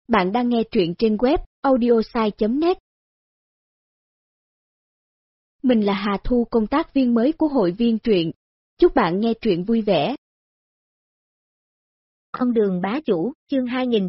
Bạn đang nghe truyện trên web audiosai.net. Mình là Hà Thu, công tác viên mới của hội viên truyện. Chúc bạn nghe truyện vui vẻ. Con đường bá chủ, chương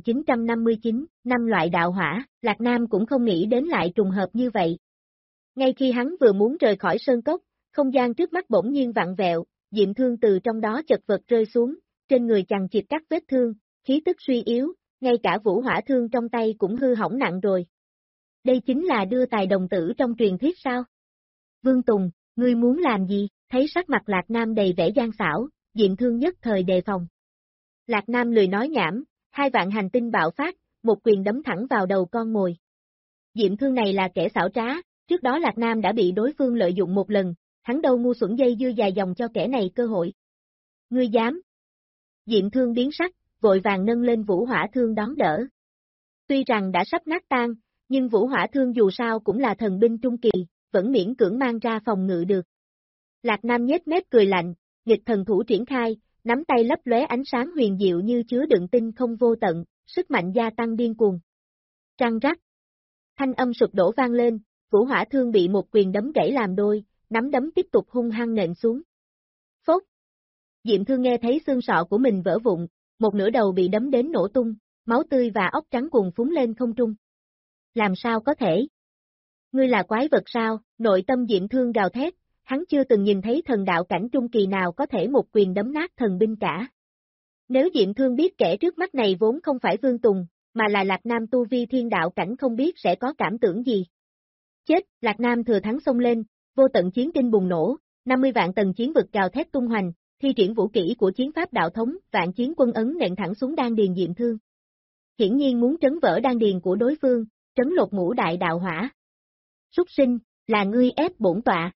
2959, 5 loại đạo hỏa, Lạc Nam cũng không nghĩ đến lại trùng hợp như vậy. Ngay khi hắn vừa muốn rời khỏi sơn cốc, không gian trước mắt bỗng nhiên vặn vẹo, diệm thương từ trong đó chật vật rơi xuống, trên người chằng chịt các vết thương, khí tức suy yếu, ngay cả vũ hỏa thương trong tay cũng hư hỏng nặng rồi. Đây chính là đưa tài đồng tử trong truyền thuyết sao? Vương Tùng, ngươi muốn làm gì? Thấy sắc mặt Lạc Nam đầy vẻ gian xảo, diệm thương nhất thời đề phòng. Lạc Nam lười nói nhảm, 2 vạn hành tinh bạo phát, một quyền đấm thẳng vào đầu con mồi. Diệm thương này là kẻ xảo trá, trước đó Lạc Nam đã bị đối phương lợi dụng một lần, hắn đâu ngu xuẩn dây dưa dài dòng cho kẻ này cơ hội. Ngươi dám? Diệm thương biến sắc, vội vàng nâng lên vũ hỏa thương đón đỡ. Tuy rằng đã sắp nát tan, nhưng vũ hỏa thương dù sao cũng là thần binh trung kỳ, vẫn miễn cưỡng mang ra phòng ngự được. Lạc Nam nhếch mép cười lạnh, nghịch thần thủ triển khai, nắm tay lấp lóe ánh sáng huyền diệu như chứa đựng tinh không vô tận, sức mạnh gia tăng điên cuồng. Răng rắc. Thanh âm sụp đổ vang lên, vũ hỏa thương bị một quyền đấm gãy làm đôi, nắm đấm tiếp tục hung hăng nện xuống. Phốt. Diệm thương nghe thấy xương sọ của mình vỡ vụn, một nửa đầu bị đấm đến nổ tung, máu tươi và óc trắng cuồn phúng lên không trung. Làm sao có thể? Ngươi là quái vật sao? Nội tâm Diệm thương gào thét, hắn chưa từng nhìn thấy thần đạo cảnh trung kỳ nào có thể một quyền đấm nát thần binh cả. Nếu Diệm thương biết kẻ trước mắt này vốn không phải Vương Tùng, mà là Lạc Nam tu vi thiên đạo cảnh không biết sẽ có cảm tưởng gì. Chết, Lạc Nam thừa thắng xông lên, vô tận chiến kinh bùng nổ, 50 vạn tầng chiến vực gào thét tung hoành, thi triển vũ kỹ của chiến pháp đạo thống, vạn chiến quân ấn nện thẳng xuống đan điền Diệm thương. Hiển nhiên muốn trấn vỡ đan điền của đối phương, trấn lột ngũ đại đạo hỏa. Súc sinh, là ngươi ép bổn tọa.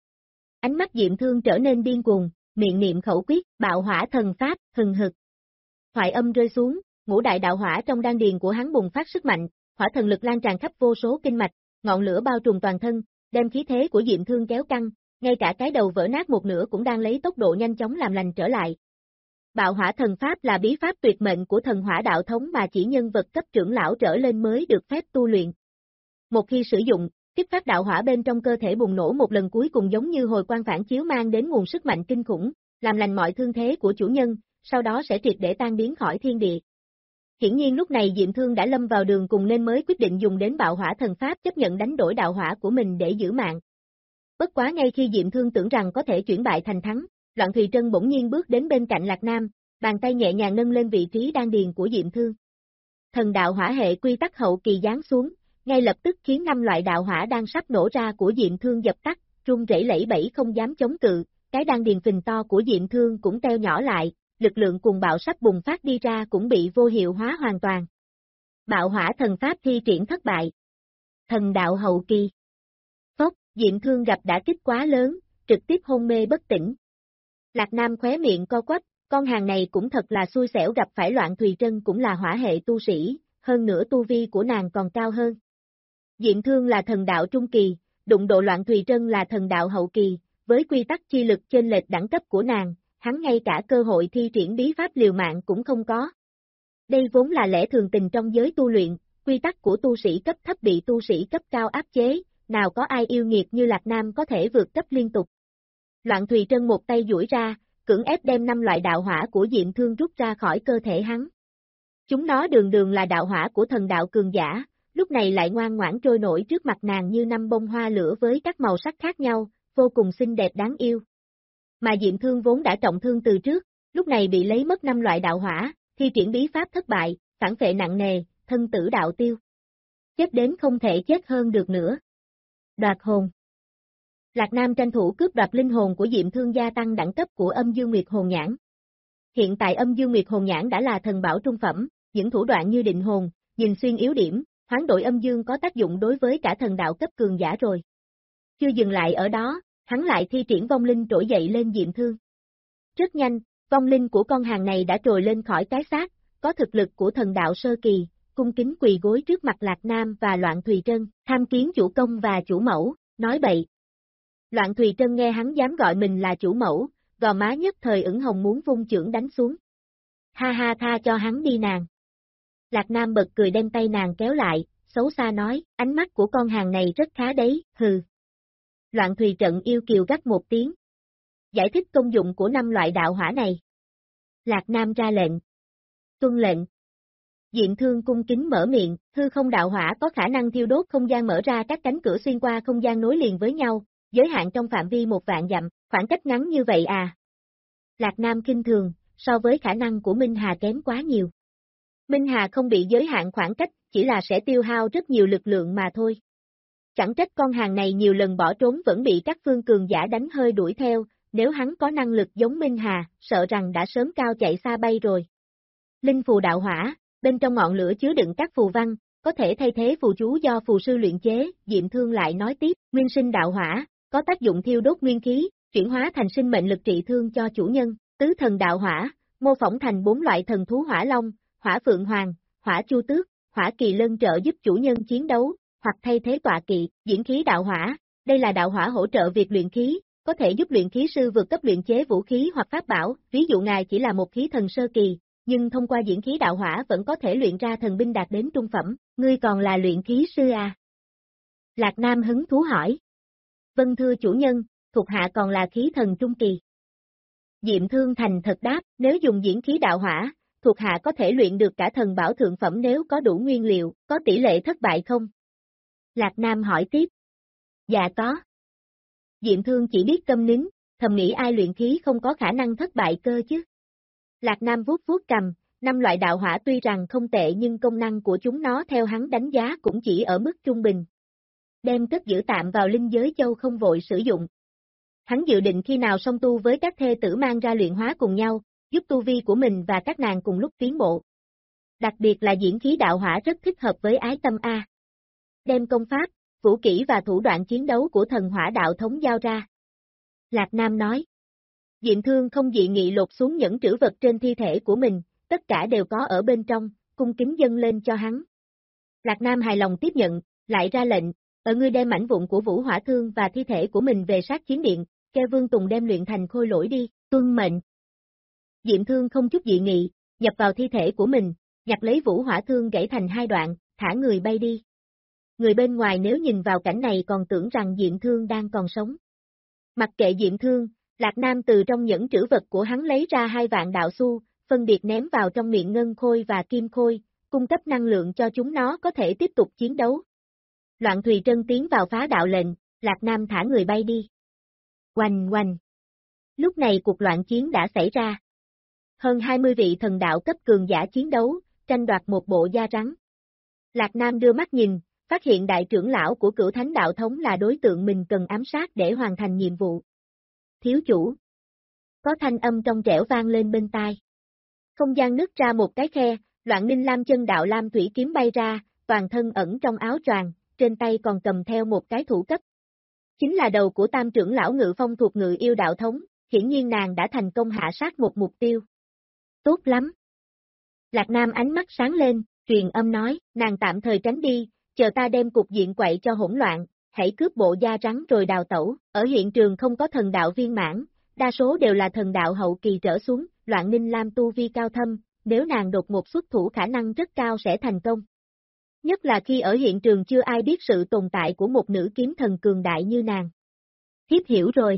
Ánh mắt Diệm thương trở nên điên cuồng, miệng niệm khẩu quyết, bạo hỏa thần pháp, hừng hực. Thoại âm rơi xuống, ngũ đại đạo hỏa trong đan điền của hắn bùng phát sức mạnh, hỏa thần lực lan tràn khắp vô số kinh mạch, ngọn lửa bao trùm toàn thân, đem khí thế của Diệm thương kéo căng, ngay cả cái đầu vỡ nát một nửa cũng đang lấy tốc độ nhanh chóng làm lành trở lại. Bạo hỏa thần pháp là bí pháp tuyệt mệnh của thần hỏa đạo thống mà chỉ nhân vật cấp trưởng lão trở lên mới được phép tu luyện. Một khi sử dụng, kích phát đạo hỏa bên trong cơ thể bùng nổ một lần cuối cùng giống như hồi quang phản chiếu mang đến nguồn sức mạnh kinh khủng, làm lành mọi thương thế của chủ nhân, sau đó sẽ triệt để tan biến khỏi thiên địa. Hiển nhiên lúc này Diệm thương đã lâm vào đường cùng nên mới quyết định dùng đến bạo hỏa thần pháp chấp nhận đánh đổi đạo hỏa của mình để giữ mạng. Bất quá ngay khi Diệm thương tưởng rằng có thể chuyển bại thành thắng, Loạn Thùy Trân bỗng nhiên bước đến bên cạnh Lạc Nam, bàn tay nhẹ nhàng nâng lên vị trí đan điền của Diệm thương. Thần đạo hỏa hệ quy tắc hậu kỳ giáng xuống, ngay lập tức khiến 5 loại đạo hỏa đang sắp nổ ra của Diệm thương dập tắt, run rẩy lẫy bẫy không dám chống cự, cái đan điền phình to của Diệm thương cũng teo nhỏ lại, lực lượng cuồng bạo sắp bùng phát đi ra cũng bị vô hiệu hóa hoàn toàn. Bạo hỏa thần pháp thi triển thất bại. Thần đạo hậu kỳ. Phốc, Diệm thương gặp đả kích quá lớn, trực tiếp hôn mê bất tỉnh. Lạc Nam khóe miệng co quắp, con hàng này cũng thật là xui xẻo gặp phải Loạn Thùy Trân cũng là hỏa hệ tu sĩ, hơn nữa tu vi của nàng còn cao hơn. Diệm thương là thần đạo trung kỳ, đụng độ Loạn Thùy Trân là thần đạo hậu kỳ, với quy tắc chi lực chênh lệch đẳng cấp của nàng, hắn ngay cả cơ hội thi triển bí pháp liều mạng cũng không có. Đây vốn là lẽ thường tình trong giới tu luyện, quy tắc của tu sĩ cấp thấp bị tu sĩ cấp cao áp chế, nào có ai yêu nghiệt như Lạc Nam có thể vượt cấp liên tục. Loạn Thùy Trân một tay duỗi ra, cưỡng ép đem 5 loại đạo hỏa của Diệm thương rút ra khỏi cơ thể hắn. Chúng nó đường đường là đạo hỏa của thần đạo cường giả, lúc này lại ngoan ngoãn trôi nổi trước mặt nàng như 5 bông hoa lửa với các màu sắc khác nhau, vô cùng xinh đẹp đáng yêu. Mà Diệm thương vốn đã trọng thương từ trước, lúc này bị lấy mất 5 loại đạo hỏa, thi triển bí pháp thất bại, phản phệ nặng nề, thân tử đạo tiêu. Chết đến không thể chết hơn được nữa. Đoạt hồn. Lạc Nam tranh thủ cướp đoạt linh hồn của Diệm thương gia tăng đẳng cấp của Âm Dương Nguyệt Hồn Nhãn. Hiện tại Âm Dương Nguyệt Hồn Nhãn đã là thần bảo trung phẩm, những thủ đoạn như định hồn, nhìn xuyên yếu điểm, hoán đổi âm dương có tác dụng đối với cả thần đạo cấp cường giả rồi. Chưa dừng lại ở đó, hắn lại thi triển vong linh trỗi dậy lên Diệm thương. Rất nhanh, vong linh của con hàng này đã trồi lên khỏi cái xác, có thực lực của thần đạo sơ kỳ, cung kính quỳ gối trước mặt Lạc Nam và Loạn Thùy Trân, tham kiến chủ công và chủ mẫu, nói bậy. Loạn Thùy Trân nghe hắn dám gọi mình là chủ mẫu, gò má nhất thời ửng hồng muốn vung chưởng đánh xuống. Ha ha, tha cho hắn đi nàng. Lạc Nam bật cười đem tay nàng kéo lại, xấu xa nói, ánh mắt của con hàng này rất khá đấy, hừ. Loạn Thùy Trận yêu kiều gắt một tiếng. Giải thích công dụng của 5 loại đạo hỏa này. Lạc Nam ra lệnh. Tuân lệnh. Diệm Thương cung kính mở miệng, hư không đạo hỏa có khả năng thiêu đốt không gian, mở ra các cánh cửa xuyên qua không gian nối liền với nhau, giới hạn trong phạm vi 1.000 dặm, khoảng cách ngắn như vậy à? Lạc Nam khinh thường, so với khả năng của Minh Hà kém quá nhiều. Minh Hà không bị giới hạn khoảng cách, chỉ là sẽ tiêu hao rất nhiều lực lượng mà thôi. Chẳng trách con hàng này nhiều lần bỏ trốn vẫn bị các phương cường giả đánh hơi đuổi theo, nếu hắn có năng lực giống Minh Hà, sợ rằng đã sớm cao chạy xa bay rồi. Linh phù đạo hỏa, bên trong ngọn lửa chứa đựng các phù văn, có thể thay thế phù chú do phù sư luyện chế, Diệm Thương lại nói tiếp, nguyên sinh đạo hỏa, có tác dụng thiêu đốt nguyên khí, chuyển hóa thành sinh mệnh lực trị thương cho chủ nhân, tứ thần đạo hỏa, mô phỏng thành 4 loại thần thú hỏa long, hỏa phượng hoàng, hỏa chu tước, hỏa kỳ lân trợ giúp chủ nhân chiến đấu, hoặc thay thế tọa kỵ, diễn khí đạo hỏa, đây là đạo hỏa hỗ trợ việc luyện khí, có thể giúp luyện khí sư vượt cấp luyện chế vũ khí hoặc pháp bảo, ví dụ ngài chỉ là một khí thần sơ kỳ, nhưng thông qua diễn khí đạo hỏa vẫn có thể luyện ra thần binh đạt đến trung phẩm, ngươi còn là luyện khí sư à? Lạc Nam hứng thú hỏi. Vâng thưa chủ nhân, thuộc hạ còn là khí thần trung kỳ. Diệm Thương thành thật đáp, nếu dùng diễn khí đạo hỏa, thuộc hạ có thể luyện được cả thần bảo thượng phẩm nếu có đủ nguyên liệu, có tỷ lệ thất bại không? Lạc Nam hỏi tiếp. Dạ có. Diệm Thương chỉ biết câm nín, thầm nghĩ ai luyện khí không có khả năng thất bại cơ chứ. Lạc Nam vuốt vuốt cầm, 5 loại đạo hỏa tuy rằng không tệ nhưng công năng của chúng nó theo hắn đánh giá cũng chỉ ở mức trung bình. Đem cất giữ tạm vào linh giới châu không vội sử dụng. Hắn dự định khi nào song tu với các thê tử mang ra luyện hóa cùng nhau, giúp tu vi của mình và các nàng cùng lúc tiến bộ. Đặc biệt là diễn khí đạo hỏa rất thích hợp với ái tâm A. Đem công pháp, vũ kỹ và thủ đoạn chiến đấu của thần hỏa đạo thống giao ra. Lạc Nam nói. Diệm Thương không dị nghị lột xuống những trữ vật trên thi thể của mình, tất cả đều có ở bên trong, cung kính dâng lên cho hắn. Lạc Nam hài lòng tiếp nhận, lại ra lệnh, ngươi đem mảnh vụn của Vũ Hỏa Thương và thi thể của mình về sát chiến điện, kêu Vương Tùng đem luyện thành khôi lỗi đi, tuân mệnh. Diệm Thương không chút dị nghị, nhập vào thi thể của mình, nhặt lấy Vũ Hỏa Thương gãy thành 2 đoạn, thả người bay đi. Người bên ngoài nếu nhìn vào cảnh này còn tưởng rằng Diệm Thương đang còn sống. Mặc kệ Diệm Thương, Lạc Nam từ trong những trữ vật của hắn lấy ra 2 vạn đạo xu, phân biệt ném vào trong miệng ngân khôi và kim khôi, cung cấp năng lượng cho chúng nó có thể tiếp tục chiến đấu. Loạn Thùy Trân tiến vào phá đạo lệnh, Lạc Nam thả người bay đi. Oanh oanh. Lúc này cuộc loạn chiến đã xảy ra. Hơn 20 vị thần đạo cấp cường giả chiến đấu, tranh đoạt một bộ da rắn. Lạc Nam đưa mắt nhìn, phát hiện đại trưởng lão của Cửu Thánh đạo thống là đối tượng mình cần ám sát để hoàn thành nhiệm vụ. Thiếu chủ. Có thanh âm trong trẻo vang lên bên tai. Không gian nứt ra một cái khe, Loạn Ninh Lam chân đạo lam thủy kiếm bay ra, toàn thân ẩn trong áo choàng, trên tay còn cầm theo một cái thủ cấp. Chính là đầu của tam trưởng lão Ngự Phong thuộc Ngự Yêu đạo thống, hiển nhiên nàng đã thành công hạ sát một mục tiêu. Tốt lắm. Lạc Nam ánh mắt sáng lên, truyền âm nói, nàng tạm thời tránh đi, chờ ta đem cục diện quậy cho hỗn loạn, hãy cướp bộ da rắn rồi đào tẩu, ở hiện trường không có thần đạo viên mãn, đa số đều là thần đạo hậu kỳ trở xuống, Loạn Ninh Lam tu vi cao thâm, nếu nàng đột ngột xuất thủ khả năng rất cao sẽ thành công. Nhất là khi ở hiện trường chưa ai biết sự tồn tại của một nữ kiếm thần cường đại như nàng. Thiếp hiểu rồi.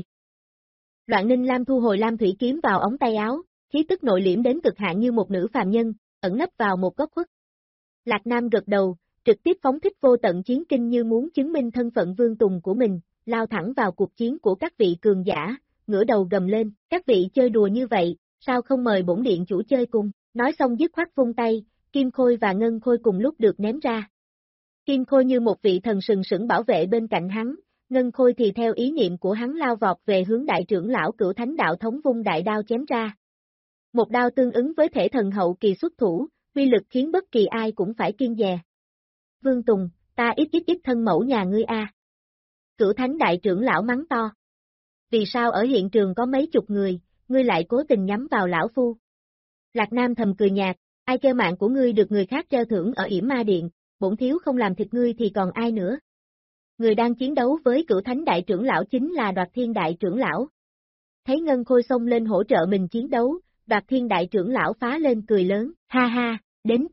Loạn Ninh Lam thu hồi lam thủy kiếm vào ống tay áo, khí tức nội liễm đến cực hạn như một nữ phàm nhân, ẩn nấp vào một góc khuất. Lạc Nam gật đầu, trực tiếp phóng thích vô tận chiến kinh như muốn chứng minh thân phận Vương Tùng của mình, lao thẳng vào cuộc chiến của các vị cường giả, ngửa đầu gầm lên, các vị chơi đùa như vậy, sao không mời bổn điện chủ chơi cùng, nói xong dứt khoát vung tay, kim khôi và ngân khôi cùng lúc được ném ra. Kim khôi như một vị thần sừng sững bảo vệ bên cạnh hắn, ngân khôi thì theo ý niệm của hắn lao vọt về hướng đại trưởng lão Cửu Thánh đạo thống vung đại đao chém ra. Một đao tương ứng với thể thần hậu kỳ xuất thủ, uy lực khiến bất kỳ ai cũng phải kiêng dè. Vương Tùng, ta ít thân mẫu nhà ngươi a. Cửu Thánh đại trưởng lão mắng to. Vì sao ở hiện trường có mấy chục người, ngươi lại cố tình nhắm vào lão phu? Lạc Nam thầm cười nhạt, ai kêu mạng của ngươi được người khác treo thưởng ở Yểm Ma Điện, bổn thiếu không làm thịt ngươi thì còn ai nữa? Người đang chiến đấu với Cửu Thánh đại trưởng lão chính là Đoạt Thiên đại trưởng lão. Thấy Ngân Khôi xông lên hỗ trợ mình chiến đấu, Đoạt Thiên đại trưởng lão phá lên cười lớn, ha ha, đến tốt,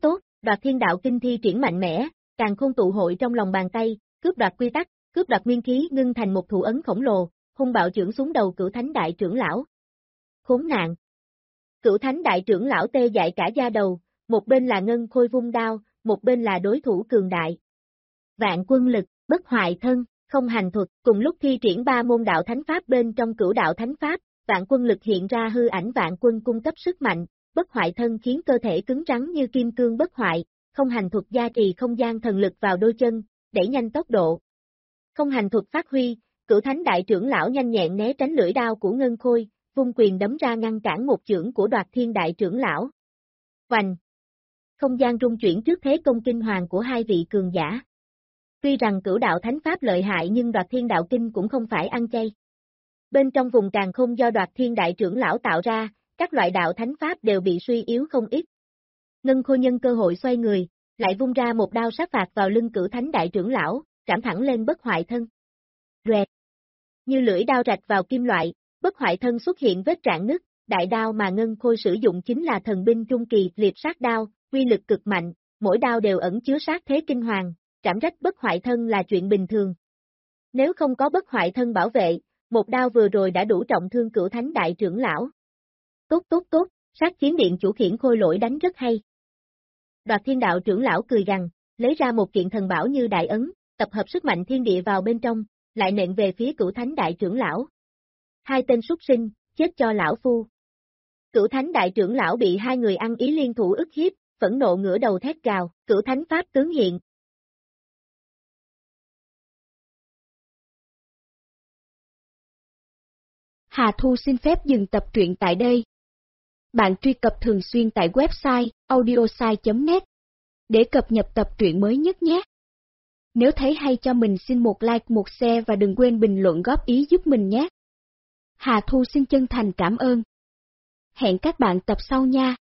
Đoạt Thiên Đạo Kinh thi triển mạnh mẽ, Càn Khôn tụ hội trong lòng bàn tay, cướp đoạt quy tắc, cướp đoạt nguyên khí ngưng thành một thủ ấn khổng lồ, hung bạo chưởng xuống đầu Cửu Thánh Đại trưởng lão. Khốn nạn! Cửu Thánh Đại trưởng lão tê dại cả da đầu, một bên là Ngân Khôi vung đao, một bên là đối thủ cường đại. Vạn quân lực, bất hoại thân, không hành thuật, cùng lúc thi triển 3 môn đạo thánh pháp bên trong Cửu đạo thánh pháp, vạn quân lực hiện ra hư ảnh vạn quân cung cấp sức mạnh, bất hoại thân khiến cơ thể cứng rắn như kim cương bất hoại, không hành thuật gia trì không gian thần lực vào đôi chân, đẩy nhanh tốc độ. Không hành thuật phát huy, Cửu Thánh Đại trưởng lão nhanh nhẹn né tránh lưỡi đao của Ngân Khôi, vung quyền đấm ra ngăn cản một chưởng của Đoạt Thiên Đại trưởng lão. Hoành! Không gian rung chuyển trước thế công kinh hoàng của hai vị cường giả. Tuy rằng Cửu đạo thánh pháp lợi hại nhưng Đoạt Thiên Đạo kinh cũng không phải ăn chay. Bên trong vùng càn khôn do Đoạt Thiên Đại trưởng lão tạo ra, các loại đạo thánh pháp đều bị suy yếu không ít. Ngân Khôi nhân cơ hội xoay người, lại vung ra một đao sát phạt vào lưng Cửu Thánh Đại trưởng lão, trảm thẳng lên bất hoại thân. Rẹt! Như lưỡi đao rạch vào kim loại, bất hoại thân xuất hiện vết rạn nứt, đại đao mà Ngân Khôi sử dụng chính là thần binh trung kỳ liệp sát đao, uy lực cực mạnh, mỗi đao đều ẩn chứa sát thế kinh hoàng, trảm rách bất hoại thân là chuyện bình thường. Nếu không có bất hoại thân bảo vệ, một đao vừa rồi đã đủ trọng thương Cửu Thánh Đại trưởng lão. Tốt, sát chiến điện chủ khiển Khôi Lỗi đánh rất hay. Đoạt Thiên Đạo trưởng lão cười gằn, lấy ra một kiện thần bảo như đại ấn, tập hợp sức mạnh thiên địa vào bên trong, lại nện về phía Cửu Thánh Đại trưởng lão. Hai tên súc sinh, chết cho lão phu. Cửu Thánh Đại trưởng lão bị hai người ăn ý liên thủ ức hiếp, phẫn nộ ngửa đầu thét gào, Cửu Thánh pháp tướng hiện. Hà Thu xin phép dừng tập truyện tại đây. Bạn truy cập thường xuyên tại website audiosai.net để cập nhật tập truyện mới nhất nhé. Nếu thấy hay cho mình xin một like, một share và đừng quên bình luận góp ý giúp mình nhé. Hà Thu xin chân thành cảm ơn. Hẹn các bạn tập sau nha.